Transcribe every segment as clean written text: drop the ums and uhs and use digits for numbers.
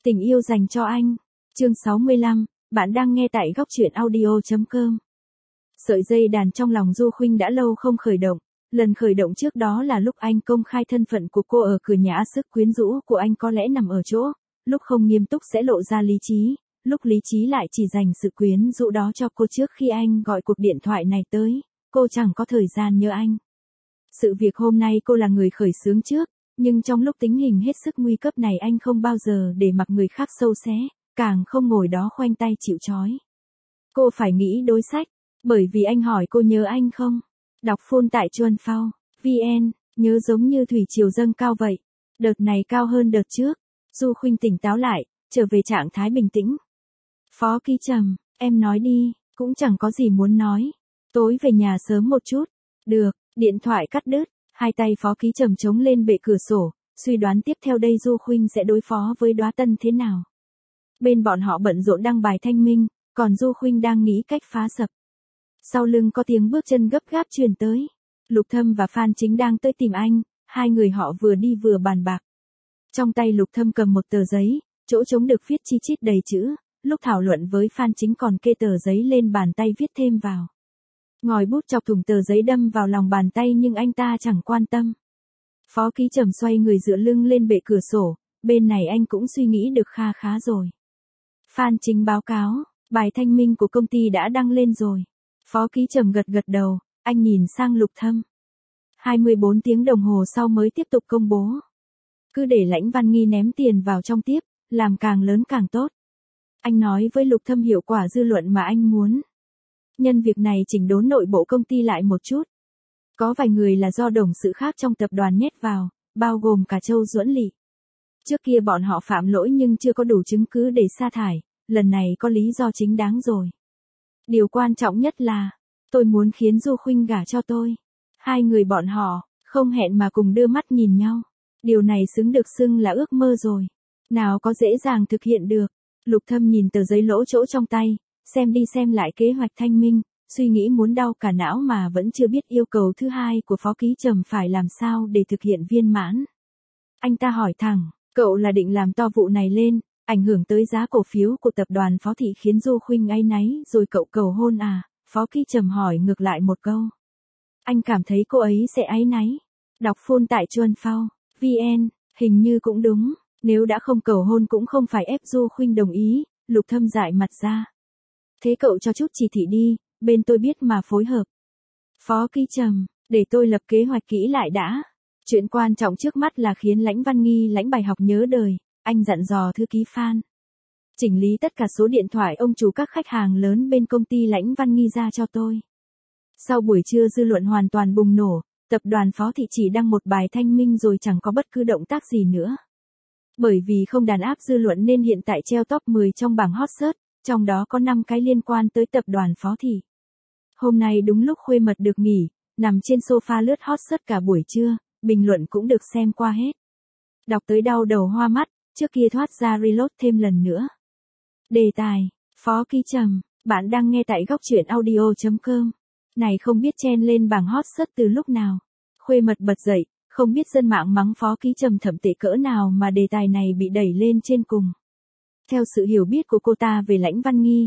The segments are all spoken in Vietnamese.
Tình yêu dành cho anh. Chương 65, bạn đang nghe tại góc truyện audio.com. Sợi dây đàn trong lòng Du Khuynh đã lâu không khởi động. Lần khởi động trước đó là lúc anh công khai thân phận của cô ở cửa nhà. Sức quyến rũ của anh có lẽ nằm ở chỗ, lúc không nghiêm túc sẽ lộ ra lý trí, lúc lý trí lại chỉ dành sự quyến rũ đó cho cô. Trước khi anh gọi cuộc điện thoại này tới, cô chẳng có thời gian nhớ anh. Sự việc hôm nay cô là người khởi xướng trước, nhưng trong lúc tình hình hết sức nguy cấp này anh không bao giờ để mặc người khác sâu xé, càng không ngồi đó khoanh tay chịu trói. Cô phải nghĩ đối sách, bởi vì anh hỏi cô nhớ anh không? Đọc phone tại Chuan Phao, VN, nhớ giống như thủy triều dâng cao vậy. Đợt này cao hơn đợt trước. Du Khuynh tỉnh táo lại, trở về trạng thái bình tĩnh. Phó Ký Trầm, em nói đi, cũng chẳng có gì muốn nói. Tối về nhà sớm một chút. Được, điện thoại cắt đứt, hai tay Phó Ký Trầm chống lên bệ cửa sổ, suy đoán tiếp theo đây Du Khuynh sẽ đối phó với Đóa Tân thế nào. Bên bọn họ bận rộn đăng bài thanh minh, còn Du Khuynh đang nghĩ cách phá sập. Sau lưng có tiếng bước chân gấp gáp truyền tới. Lục Thâm và Phan Chính đang tới tìm anh, hai người họ vừa đi vừa bàn bạc. Trong tay Lục Thâm cầm một tờ giấy, chỗ trống được viết chi chít đầy chữ, lúc thảo luận với Phan Chính còn kê tờ giấy lên bàn tay viết thêm vào. Ngòi bút chọc thủng tờ giấy đâm vào lòng bàn tay nhưng anh ta chẳng quan tâm. Phó Ký Trầm xoay người dựa lưng lên bệ cửa sổ, bên này anh cũng suy nghĩ được kha khá rồi. Phan Chính báo cáo, bài thanh minh của công ty đã đăng lên rồi. Phó Ký Trầm gật gật đầu, anh nhìn sang Lục Thâm. 24 tiếng đồng hồ sau mới tiếp tục công bố. Cứ để Lãnh Văn Nghi ném tiền vào trong tiếp, làm càng lớn càng tốt. Anh nói với Lục Thâm hiệu quả dư luận mà anh muốn. Nhân việc này chỉnh đốn nội bộ công ty lại một chút. Có vài người là do đồng sự khác trong tập đoàn nhét vào, bao gồm cả Châu Duẫn Lị. Trước kia bọn họ phạm lỗi nhưng chưa có đủ chứng cứ để sa thải, lần này có lý do chính đáng rồi. Điều quan trọng nhất là, tôi muốn khiến Du Khuynh gả cho tôi. Hai người bọn họ, không hẹn mà cùng đưa mắt nhìn nhau. Điều này xứng được xưng là ước mơ rồi. Nào có dễ dàng thực hiện được. Lục Thâm nhìn tờ giấy lỗ chỗ trong tay, xem đi xem lại kế hoạch thanh minh, suy nghĩ muốn đau cả não mà vẫn chưa biết yêu cầu thứ hai của Phó Ký Trầm phải làm sao để thực hiện viên mãn. Anh ta hỏi thẳng, cậu là định làm to vụ này lên, ảnh hưởng tới giá cổ phiếu của tập đoàn Phó Thị khiến Du Khuynh áy náy rồi cậu cầu hôn à? Phó Ký Trầm hỏi ngược lại một câu. Anh cảm thấy cô ấy sẽ áy náy. Đọc phone tại Chuan Phao, VN, hình như cũng đúng, nếu đã không cầu hôn cũng không phải ép Du Khuynh đồng ý. Lục Thâm dại mặt ra. Thế cậu cho chút chỉ thị đi, bên tôi biết mà phối hợp. Phó Ký Trầm, để tôi lập kế hoạch kỹ lại đã. Chuyện quan trọng trước mắt là khiến Lãnh Văn Nghi lãnh bài học nhớ đời, anh dặn dò thư ký Phan. Chỉnh lý tất cả số điện thoại ông chủ các khách hàng lớn bên công ty Lãnh Văn Nghi ra cho tôi. Sau buổi trưa dư luận hoàn toàn bùng nổ, tập đoàn Phó Thị chỉ đăng một bài thanh minh rồi chẳng có bất cứ động tác gì nữa. Bởi vì không đàn áp dư luận nên hiện tại treo top 10 trong bảng hot search, trong đó có 5 cái liên quan tới tập đoàn Phó Thị. Hôm nay đúng lúc Khuê Mật được nghỉ, nằm trên sofa lướt hot search cả buổi trưa, bình luận cũng được xem qua hết. Đọc tới đau đầu hoa mắt, trước kia thoát ra reload thêm lần nữa. Đề tài, Phó Ký Trầm, bạn đang nghe tại góc truyện audio.com. Này không biết chen lên bảng hot search từ lúc nào. Khuê Mật bật dậy, không biết dân mạng mắng Phó Ký Trầm thậm tệ cỡ nào mà đề tài này bị đẩy lên trên cùng. Theo sự hiểu biết của cô ta về Lãnh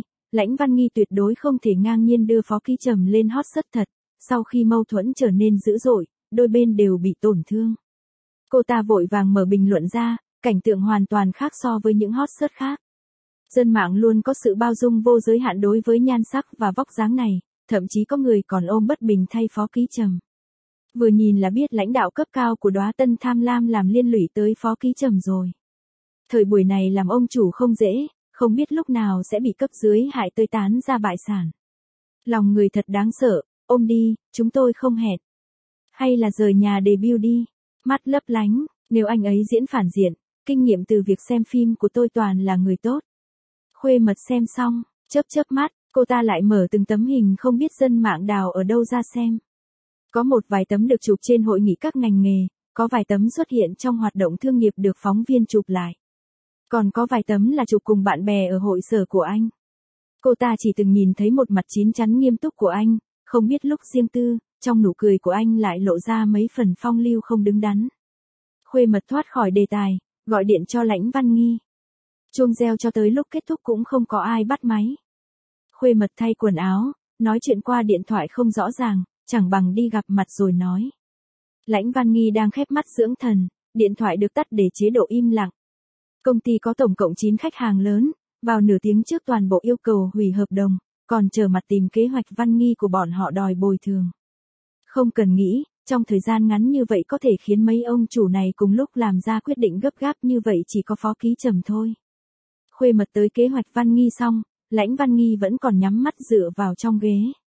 Văn Nghi tuyệt đối không thể ngang nhiên đưa Phó Ký Trầm lên hot search thật. Sau khi mâu thuẫn trở nên dữ dội, đôi bên đều bị tổn thương. Cô ta vội vàng mở bình luận ra, cảnh tượng hoàn toàn khác so với những hot search khác. Dân mạng luôn có sự bao dung vô giới hạn đối với nhan sắc và vóc dáng này, thậm chí có người còn ôm bất bình thay Phó Ký Trầm. Vừa nhìn là biết lãnh đạo cấp cao của Đóa Tân tham lam làm liên lụy tới Phó Ký Trầm rồi. Thời buổi này làm ông chủ không dễ, không biết lúc nào sẽ bị cấp dưới hại tơi tán ra bại sản. Lòng người thật đáng sợ, ôm đi, chúng tôi không hẹn. Hay là rời nhà debut đi, mắt lấp lánh, nếu anh ấy diễn phản diện, kinh nghiệm từ việc xem phim của tôi toàn là người tốt. Khuê Mật xem xong, chớp mắt, cô ta lại mở từng tấm hình không biết dân mạng đào ở đâu ra xem. Có một vài tấm được chụp trên hội nghị các ngành nghề, có vài tấm xuất hiện trong hoạt động thương nghiệp được phóng viên chụp lại. Còn có vài tấm là chụp cùng bạn bè ở hội sở của anh. Cô ta chỉ từng nhìn thấy một mặt chín chắn nghiêm túc của anh, không biết lúc riêng tư, trong nụ cười của anh lại lộ ra mấy phần phong lưu không đứng đắn. Khuê Mật thoát khỏi đề tài, gọi điện cho Lãnh Văn Nghi. Chuông reo cho tới lúc kết thúc cũng không có ai bắt máy. Khuê Mật thay quần áo, nói chuyện qua điện thoại không rõ ràng, chẳng bằng đi gặp mặt rồi nói. Lãnh Văn Nghi đang khép mắt dưỡng thần, điện thoại được tắt để chế độ im lặng. Công ty có tổng cộng 9 khách hàng lớn, vào nửa tiếng trước toàn bộ yêu cầu hủy hợp đồng, còn chờ mặt tìm kế hoạch Văn Nghi của bọn họ đòi bồi thường. Không cần nghĩ, trong thời gian ngắn như vậy có thể khiến mấy ông chủ này cùng lúc làm ra quyết định gấp gáp như vậy chỉ có Phó Ký Trầm thôi. Khuê Mật tới kế hoạch Văn Nghi xong, Lãnh Văn Nghi vẫn còn nhắm mắt dựa vào trong ghế.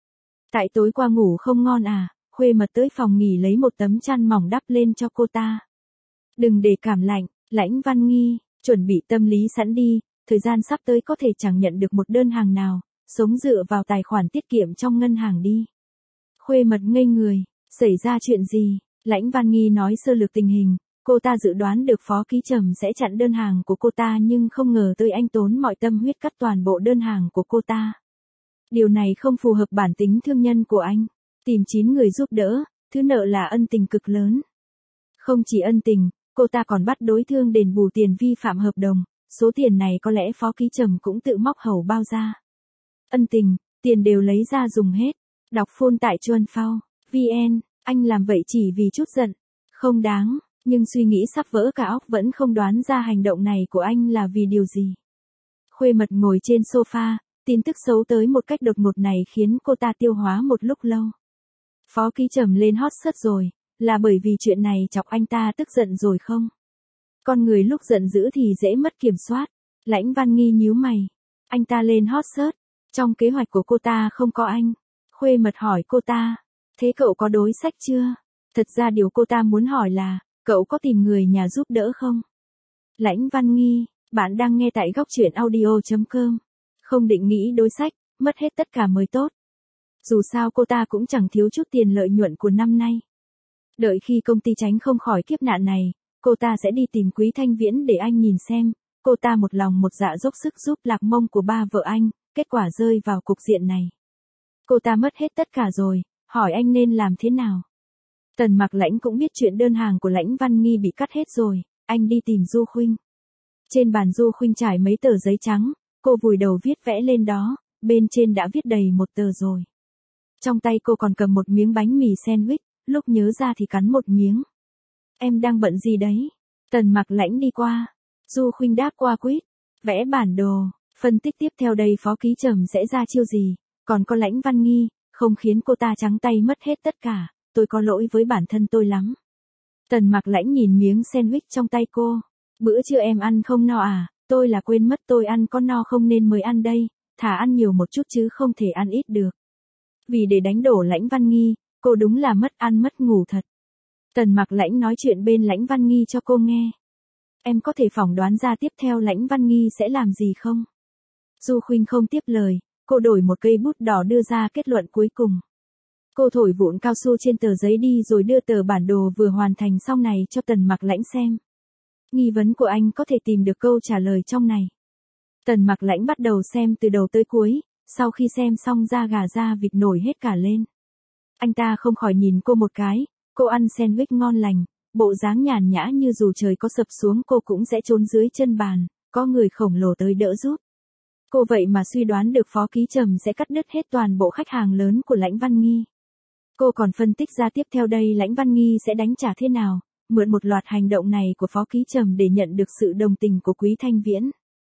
Tại tối qua ngủ không ngon à, Khuê Mật tới phòng nghỉ lấy một tấm chăn mỏng đắp lên cho cô ta. Đừng để cảm lạnh, Lãnh Văn Nghi, chuẩn bị tâm lý sẵn đi, thời gian sắp tới có thể chẳng nhận được một đơn hàng nào, sống dựa vào tài khoản tiết kiệm trong ngân hàng đi. Khuê Mật ngây người, xảy ra chuyện gì? Lãnh Văn Nghi nói sơ lược tình hình, cô ta dự đoán được Phó Ký Trầm sẽ chặn đơn hàng của cô ta nhưng không ngờ tới anh tốn mọi tâm huyết cắt toàn bộ đơn hàng của cô ta. Điều này không phù hợp bản tính thương nhân của anh. Tìm 9 người giúp đỡ, thứ nợ là ân tình cực lớn. Không chỉ ân tình, cô ta còn bắt đối phương đền bù tiền vi phạm hợp đồng, số tiền này có lẽ Phó Ký Trầm cũng tự móc hầu bao ra. Ân tình, tiền đều lấy ra dùng hết. Đọc phone tại Chuan Phao, VN, anh làm vậy chỉ vì chút giận. Không đáng, nhưng suy nghĩ sắp vỡ cả óc vẫn không đoán ra hành động này của anh là vì điều gì. Khuê Mật ngồi trên sofa, tin tức xấu tới một cách đột ngột này khiến cô ta tiêu hóa một lúc lâu. Phó Ký Trầm lên hot search rồi, là bởi vì chuyện này chọc anh ta tức giận rồi không? Con người lúc giận dữ thì dễ mất kiểm soát. Lãnh Văn Nghi nhíu mày. Anh ta lên hot search, trong kế hoạch của cô ta không có anh. Khuê Mật hỏi cô ta, thế cậu có đối sách chưa? Thật ra điều cô ta muốn hỏi là, cậu có tìm người nhà giúp đỡ không? Lãnh Văn Nghi, bạn đang nghe tại góc truyện audio.com. Không định nghĩ đối sách, mất hết tất cả mới tốt. Dù sao cô ta cũng chẳng thiếu chút tiền lợi nhuận của năm nay. Đợi khi công ty tránh không khỏi kiếp nạn này, cô ta sẽ đi tìm Quý Thanh Viễn để anh nhìn xem. Cô ta một lòng một dạ dốc sức giúp Lạc Mông của ba vợ anh, kết quả rơi vào cục diện này. Cô ta mất hết tất cả rồi, hỏi anh nên làm thế nào? Tần Mặc Lãnh cũng biết chuyện đơn hàng của Lãnh Văn Nghi bị cắt hết rồi, anh đi tìm Du Khuynh. Trên bàn Du Khuynh trải mấy tờ giấy trắng, cô vùi đầu viết vẽ lên đó, bên trên đã viết đầy một tờ rồi. Trong tay cô còn cầm một miếng bánh mì sandwich, lúc nhớ ra thì cắn một miếng. Em đang bận gì đấy? Tần Mặc Lãnh đi qua. Du Khuynh đáp qua quýt. Vẽ bản đồ, phân tích tiếp theo đây Phó Ký Trầm sẽ ra chiêu gì, còn có Lãnh Văn Nghi, không khiến cô ta trắng tay mất hết tất cả, tôi có lỗi với bản thân tôi lắm. Tần Mặc Lãnh nhìn miếng sandwich trong tay cô. Bữa trưa em ăn không no à, tôi là quên mất tôi ăn có no không nên mới ăn đây, thà ăn nhiều một chút chứ không thể ăn ít được. Vì để đánh đổ Lãnh Văn Nghi, cô đúng là mất ăn mất ngủ thật. Tần Mặc Lãnh nói chuyện bên Lãnh Văn Nghi cho cô nghe. Em có thể phỏng đoán ra tiếp theo Lãnh Văn Nghi sẽ làm gì không? Du Khuynh không tiếp lời, cô đổi một cây bút đỏ đưa ra kết luận cuối cùng. Cô thổi vụn cao su trên tờ giấy đi rồi đưa tờ bản đồ vừa hoàn thành xong này cho Tần Mặc Lãnh xem. Nghi vấn của anh có thể tìm được câu trả lời trong này. Tần Mặc Lãnh bắt đầu xem từ đầu tới cuối, sau khi xem xong da gà da vịt nổi hết cả lên. Anh ta không khỏi nhìn cô một cái, cô ăn sandwich ngon lành, bộ dáng nhàn nhã như dù trời có sập xuống cô cũng sẽ trốn dưới chân bàn, có người khổng lồ tới đỡ giúp. Cô vậy mà suy đoán được Phó Ký Trầm sẽ cắt đứt hết toàn bộ khách hàng lớn của Lãnh Văn Nghi. Cô còn phân tích ra tiếp theo đây Lãnh Văn Nghi sẽ đánh trả thế nào, mượn một loạt hành động này của Phó Ký Trầm để nhận được sự đồng tình của Quý Thanh Viễn.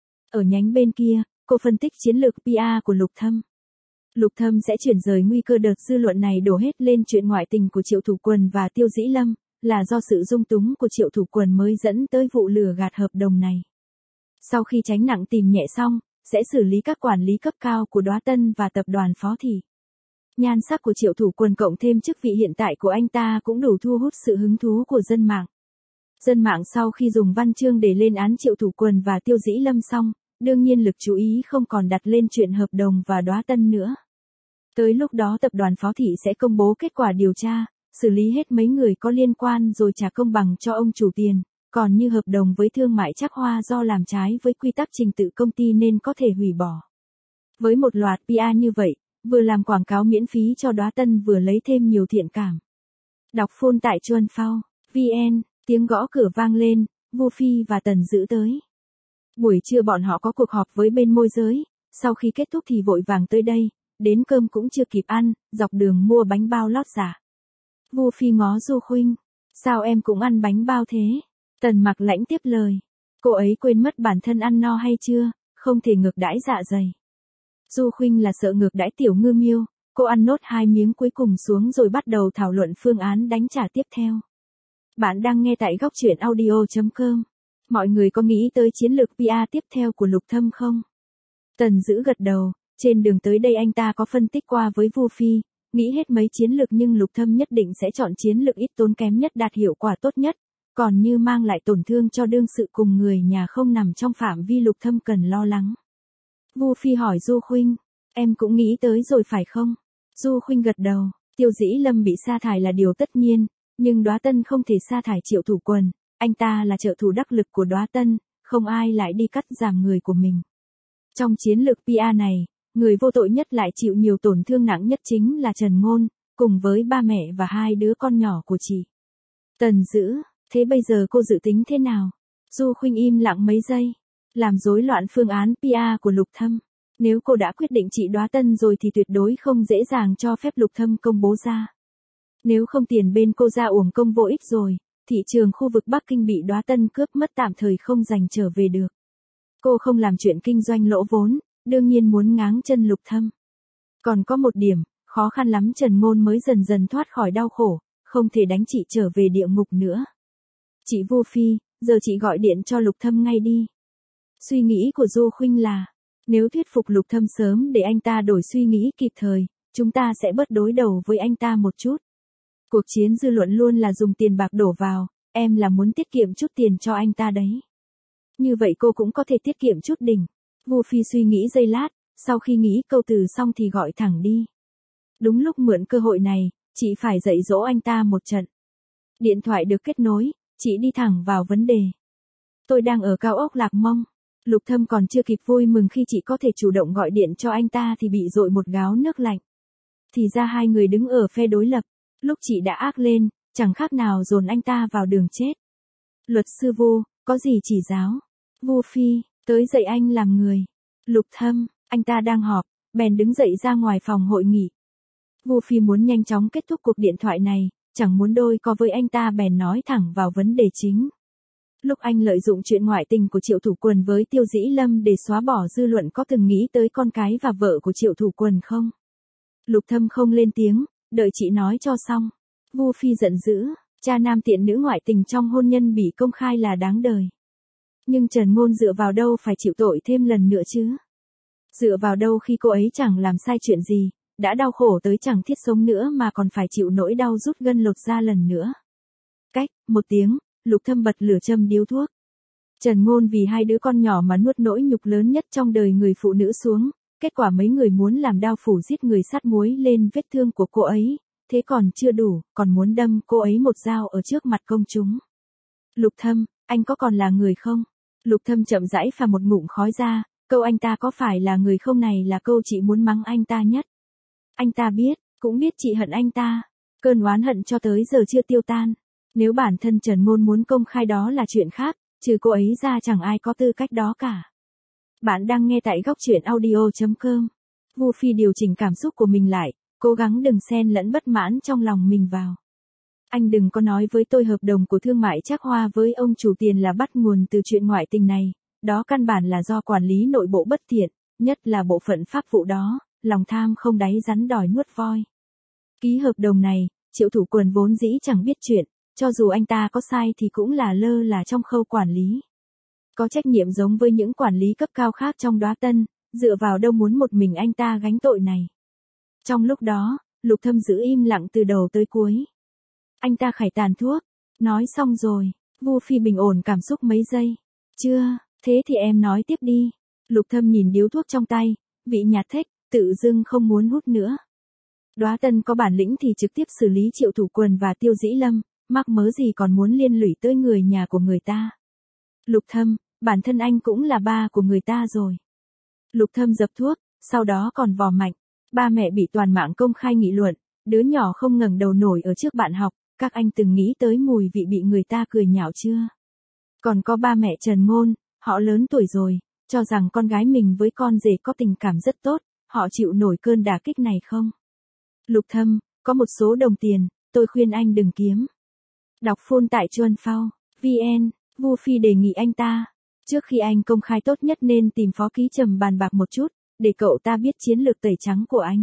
Ở nhánh bên kia, cô phân tích chiến lược PR của Lục Thâm. Lục Thâm sẽ chuyển rời nguy cơ đợt dư luận này đổ hết lên chuyện ngoại tình của Triệu Thủ Quần và Tiêu Dĩ Lâm, là do sự dung túng của Triệu Thủ Quần mới dẫn tới vụ lừa gạt hợp đồng này. Sau khi tránh nặng tìm nhẹ xong, sẽ xử lý các quản lý cấp cao của Đóa Tân và tập đoàn Phó Thị. Nhan sắc của Triệu Thủ Quần cộng thêm chức vị hiện tại của anh ta cũng đủ thu hút sự hứng thú của dân mạng. Dân mạng sau khi dùng văn chương để lên án Triệu Thủ Quần và Tiêu Dĩ Lâm xong, đương nhiên lực chú ý không còn đặt lên chuyện hợp đồng và Đóa Tân nữa. Tới lúc đó tập đoàn Phó Thị sẽ công bố kết quả điều tra, xử lý hết mấy người có liên quan rồi trả công bằng cho ông chủ tiền, còn như hợp đồng với thương mại Trác Hoa do làm trái với quy tắc trình tự công ty nên có thể hủy bỏ. Với một loạt PR như vậy, vừa làm quảng cáo miễn phí cho Đóa Tân vừa lấy thêm nhiều thiện cảm. Đọc phone tại Chuan Phao, VN, tiếng gõ cửa vang lên, Vu Phi và Tần Dữ tới. Buổi trưa bọn họ có cuộc họp với bên môi giới, sau khi kết thúc thì vội vàng tới đây, đến cơm cũng chưa kịp ăn, dọc đường mua bánh bao lót giả. Vu Phi ngó Du Khuynh, sao em cũng ăn bánh bao thế? Tần Mặc Lãnh tiếp lời, cô ấy quên mất bản thân ăn no hay chưa, không thể ngược đãi dạ dày. Du Khuynh là sợ ngược đãi Tiểu Ngư Miêu, cô ăn nốt 2 miếng cuối cùng xuống rồi bắt đầu thảo luận phương án đánh trả tiếp theo. Bạn đang nghe tại góc truyện audio.com. Mọi người có nghĩ tới chiến lược PR tiếp theo của Lục Thâm không? Tần Dữ gật đầu, trên đường tới đây anh ta có phân tích qua với Vu Phi, nghĩ hết mấy chiến lược nhưng Lục Thâm nhất định sẽ chọn chiến lược ít tốn kém nhất đạt hiệu quả tốt nhất, còn như mang lại tổn thương cho đương sự cùng người nhà không nằm trong phạm vi Lục Thâm cần lo lắng. Vu Phi hỏi Du Khuynh, em cũng nghĩ tới rồi phải không? Du Khuynh gật đầu, Tiêu Dĩ Lâm bị sa thải là điều tất nhiên, nhưng Đóa Tân không thể sa thải Triệu Thủ Quần, anh ta là trợ thủ đắc lực của Đóa Tân, không ai lại đi cắt giảm người của mình. Trong chiến lược PR này, người vô tội nhất lại chịu nhiều tổn thương nặng nhất chính là Trần Ngôn, cùng với ba mẹ và 2 đứa con nhỏ của chị. Tần Dữ, thế bây giờ cô dự tính thế nào? Du Khuynh im lặng mấy giây, làm rối loạn phương án PR của Lục Thâm. Nếu cô đã quyết định chị Đóa Tân rồi thì tuyệt đối không dễ dàng cho phép Lục Thâm công bố ra. Nếu không tiền bên cô ra uổng công vô ích rồi, thị trường khu vực Bắc Kinh bị Đóa Tân cướp mất tạm thời không giành trở về được. Cô không làm chuyện kinh doanh lỗ vốn, đương nhiên muốn ngáng chân Lục Thâm. Còn có một điểm, khó khăn lắm Trần Ngôn mới dần dần thoát khỏi đau khổ, không thể đánh chị trở về địa ngục nữa. Chị Vu Phi, giờ chị gọi điện cho Lục Thâm ngay đi. Suy nghĩ của Du Khuynh là, nếu thuyết phục Lục Thâm sớm để anh ta đổi suy nghĩ kịp thời, chúng ta sẽ bớt đối đầu với anh ta một chút. Cuộc chiến dư luận luôn là dùng tiền bạc đổ vào, em là muốn tiết kiệm chút tiền cho anh ta đấy. Như vậy cô cũng có thể tiết kiệm chút đỉnh. Vu Phi suy nghĩ giây lát, sau khi nghĩ câu từ xong thì gọi thẳng đi. Đúng lúc mượn cơ hội này, chị phải dạy dỗ anh ta một trận. Điện thoại được kết nối, chị đi thẳng vào vấn đề. Tôi đang ở cao ốc Lạc Mông. Lục Thâm còn chưa kịp vui mừng khi chị có thể chủ động gọi điện cho anh ta thì bị dội một gáo nước lạnh. Thì ra 2 người đứng ở phe đối lập, lúc chị đã ác lên, chẳng khác nào dồn anh ta vào đường chết. Luật sư Vu, có gì chỉ giáo? Vu Phi, tới dạy anh làm người. Lục Thâm, anh ta đang họp, bèn đứng dậy ra ngoài phòng hội nghị. Vu Phi muốn nhanh chóng kết thúc cuộc điện thoại này, chẳng muốn đôi co với anh ta bèn nói thẳng vào vấn đề chính. Lúc anh lợi dụng chuyện ngoại tình của Triệu Thủ Quần với Tiêu Dĩ Lâm để xóa bỏ dư luận có từng nghĩ tới con cái và vợ của Triệu Thủ Quần không? Lục Thâm không lên tiếng, đợi chị nói cho xong. Vu Phi giận dữ, cha nam tiện nữ ngoại tình trong hôn nhân bị công khai là đáng đời. Nhưng Trần Ngôn dựa vào đâu phải chịu tội thêm lần nữa chứ? Dựa vào đâu khi cô ấy chẳng làm sai chuyện gì, đã đau khổ tới chẳng thiết sống nữa mà còn phải chịu nỗi đau rút gân lột da lần nữa. Cách, 1 tiếng, Lục Thâm bật lửa châm điếu thuốc. Trần Ngôn vì 2 đứa con nhỏ mà nuốt nỗi nhục lớn nhất trong đời người phụ nữ xuống, kết quả mấy người muốn làm đao phủ giết người sát muối lên vết thương của cô ấy, thế còn chưa đủ, còn muốn đâm cô ấy một dao ở trước mặt công chúng. Lục Thâm, anh có còn là người không? Lục Thâm chậm rãi phà một ngụm khói ra, câu anh ta có phải là người không này là câu chị muốn mắng anh ta nhất. Anh ta biết, cũng biết chị hận anh ta, cơn oán hận cho tới giờ chưa tiêu tan. Nếu bản thân Trần Ngôn muốn công khai đó là chuyện khác, trừ cô ấy ra chẳng ai có tư cách đó cả. Bạn đang nghe tại góc truyện audio.com. Vu Phi điều chỉnh cảm xúc của mình lại, cố gắng đừng xen lẫn bất mãn trong lòng mình vào. Anh đừng có nói với tôi hợp đồng của thương mại Trác Hoa với ông chủ tiền là bắt nguồn từ chuyện ngoại tình này, đó căn bản là do quản lý nội bộ bất thiện, nhất là bộ phận pháp vụ đó, lòng tham không đáy rắn đòi nuốt voi. Ký hợp đồng này, Triệu Thủ Quần vốn dĩ chẳng biết chuyện, cho dù anh ta có sai thì cũng là lơ là trong khâu quản lý. Có trách nhiệm giống với những quản lý cấp cao khác trong Đóa Tân, dựa vào đâu muốn một mình anh ta gánh tội này. Trong lúc đó, Lục Thâm giữ im lặng từ đầu tới cuối. Anh ta khải tàn thuốc. Nói xong rồi, Vu Phi bình ổn cảm xúc mấy giây. Chưa, thế thì em nói tiếp đi. Lục Thâm nhìn điếu thuốc trong tay, vị nhạt thếch, tự dưng không muốn hút nữa. Đóa Tân có bản lĩnh thì trực tiếp xử lý Triệu Thủ Quần và Tiêu Dĩ Lâm, mắc mớ gì còn muốn liên lụy tới người nhà của người ta. Lục Thâm, bản thân anh cũng là ba của người ta rồi. Lục Thâm dập thuốc, sau đó còn vò mạnh. Ba mẹ bị toàn mạng công khai nghị luận, đứa nhỏ không ngẩng đầu nổi ở trước bạn học, các anh từng nghĩ tới mùi vị bị người ta cười nhạo chưa? Còn có ba mẹ Trần Ngôn, Họ lớn tuổi rồi, cho rằng con gái mình với con rể có tình cảm rất tốt, họ chịu nổi cơn đả kích này không? Lục Thâm, có một số đồng tiền, tôi khuyên anh đừng kiếm. Đọc phôn tại Chuan Phao, VN, Vu Phi đề nghị anh ta. Trước khi anh công khai tốt nhất nên tìm Phó Ký Trầm bàn bạc một chút, để cậu ta biết chiến lược tẩy trắng của anh.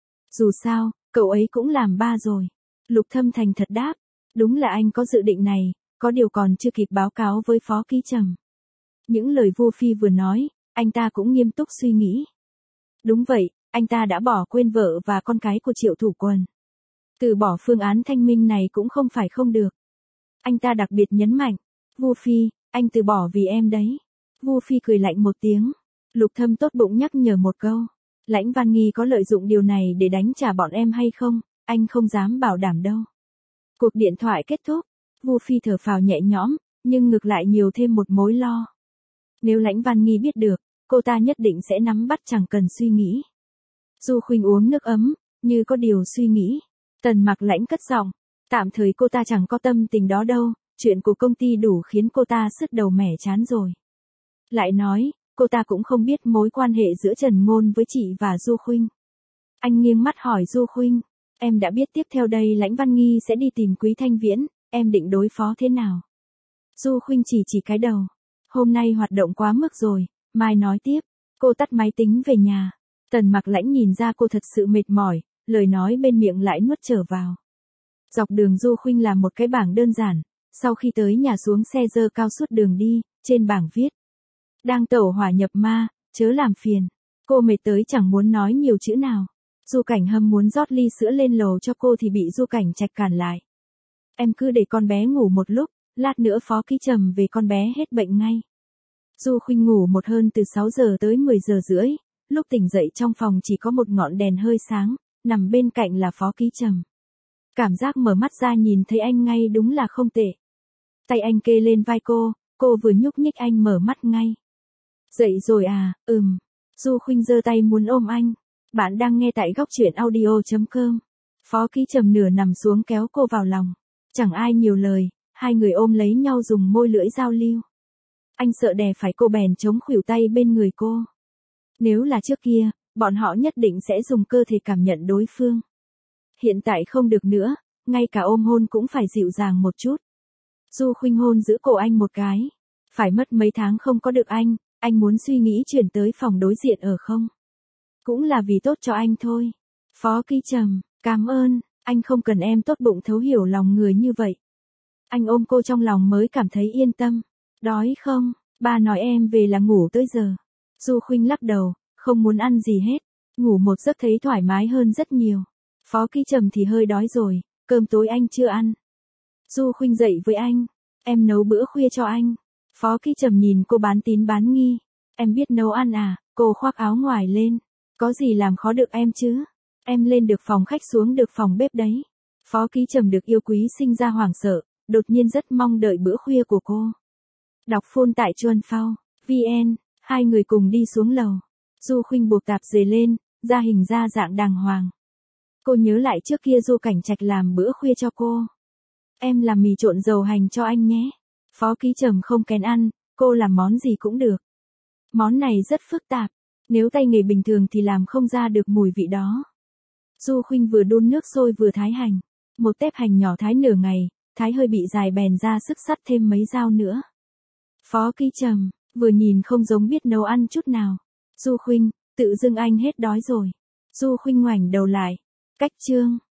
Dù sao, cậu ấy cũng làm ba rồi. Lục Thâm thành thật đáp. Đúng là anh có dự định này, có điều còn chưa kịp báo cáo với Phó Ký Trầm. Những lời Vu Phi vừa nói, anh ta cũng nghiêm túc suy nghĩ. Đúng vậy, anh ta đã bỏ quên vợ và con cái của Triệu Thủ Quần. Từ bỏ phương án thanh minh này cũng không phải không được. Anh ta đặc biệt nhấn mạnh. Vu Phi, anh từ bỏ vì em đấy. Vu Phi cười lạnh một tiếng. Lục Thâm tốt bụng nhắc nhở một câu. Lãnh Văn Nghi có lợi dụng điều này để đánh trả bọn em hay không, anh không dám bảo đảm đâu. Cuộc điện thoại kết thúc. Vu Phi thở phào nhẹ nhõm, nhưng ngược lại nhiều thêm một mối lo. Nếu Lãnh Văn Nghi biết được, cô ta nhất định sẽ nắm bắt chẳng cần suy nghĩ. Du Khuynh uống nước ấm, như có điều suy nghĩ. Tần Mặc Lãnh cất giọng. Tạm thời cô ta chẳng có tâm tình đó đâu, chuyện của công ty đủ khiến cô ta sứt đầu mẻ chán rồi. Lại nói, cô ta cũng không biết mối quan hệ giữa Trần Ngôn với chị và Du Khuynh. Anh nghiêng mắt hỏi Du Khuynh, em đã biết tiếp theo đây Lãnh Văn Nghi sẽ đi tìm Quý Thanh Viễn, em định đối phó thế nào? Du Khuynh chỉ cái đầu. Hôm nay hoạt động quá mức rồi, mai nói tiếp. Cô tắt máy tính về nhà. Tần Mặc Lãnh nhìn ra cô thật sự mệt mỏi, lời nói bên miệng lại nuốt trở vào. Dọc đường Du Khuynh làm một cái bảng đơn giản, sau khi tới nhà xuống xe dơ cao suốt đường đi, trên bảng viết. Đang tẩu hỏa nhập ma, chớ làm phiền. Cô mệt tới chẳng muốn nói nhiều chữ nào. Du Cảnh Hâm muốn rót ly sữa lên lầu cho cô thì bị Du Cảnh Trạch cản lại. Em cứ để con bé ngủ một lúc, lát nữa Phó Ký Trầm về con bé hết bệnh ngay. Du Khuynh ngủ một hơn từ 6 giờ tới 10 giờ rưỡi, lúc tỉnh dậy trong phòng chỉ có một ngọn đèn hơi sáng, nằm bên cạnh là Phó Ký Trầm. Cảm giác mở mắt ra nhìn thấy anh ngay đúng là không tệ. Tay anh kê lên vai cô vừa nhúc nhích anh mở mắt ngay. Dậy rồi à, Du Khuynh giơ tay muốn ôm anh. Bạn đang nghe tại góc truyện audio.com. Phó Ký Trầm nửa nằm xuống kéo cô vào lòng. Chẳng ai nhiều lời, hai người ôm lấy nhau dùng môi lưỡi giao lưu. Anh sợ đè phải cô bèn chống khuỷu tay bên người cô. Nếu là trước kia, bọn họ nhất định sẽ dùng cơ thể cảm nhận đối phương. Hiện tại không được nữa, ngay cả ôm hôn cũng phải dịu dàng một chút. Du Khuynh hôn giữ cổ anh một cái. Phải mất mấy tháng không có được anh muốn suy nghĩ chuyển tới phòng đối diện ở không? Cũng là vì tốt cho anh thôi. Phó Ký Trầm, cảm ơn, anh không cần em tốt bụng thấu hiểu lòng người như vậy. Anh ôm cô trong lòng mới cảm thấy yên tâm. Đói không? Ba nói em về là ngủ tới giờ. Du Khuynh lắc đầu, không muốn ăn gì hết. Ngủ một giấc thấy thoải mái hơn rất nhiều. Phó Ký Trầm thì hơi đói rồi, cơm tối anh chưa ăn. Du Khuynh dậy với anh, em nấu bữa khuya cho anh. Phó Ký Trầm nhìn cô bán tín bán nghi. Em biết nấu ăn à? Cô khoác áo ngoài lên. Có gì làm khó được em chứ? Em lên được phòng khách xuống được phòng bếp đấy. Phó Ký Trầm được yêu quý sinh ra hoảng sợ, đột nhiên rất mong đợi bữa khuya của cô. Đọc phôn tại Chuan Phao, VN, hai người cùng đi xuống lầu. Du Khuynh buộc tạp dề lên, ra hình ra dạng đàng hoàng. Cô nhớ lại trước kia Du Cảnh Trạch làm bữa khuya cho cô. Em làm mì trộn dầu hành cho anh nhé. Phó Ký Trầm không kén ăn, cô làm món gì cũng được. Món này rất phức tạp, nếu tay nghề bình thường thì làm không ra được mùi vị đó. Du Khuynh vừa đun nước sôi vừa thái hành. Một tép hành nhỏ thái nửa ngày, thái hơi bị dài bèn ra sức sắt thêm mấy dao nữa. Phó Ký Trầm, vừa nhìn không giống biết nấu ăn chút nào. Du Khuynh, tự dưng anh hết đói rồi. Du Khuynh ngoảnh đầu lại. Cách chương.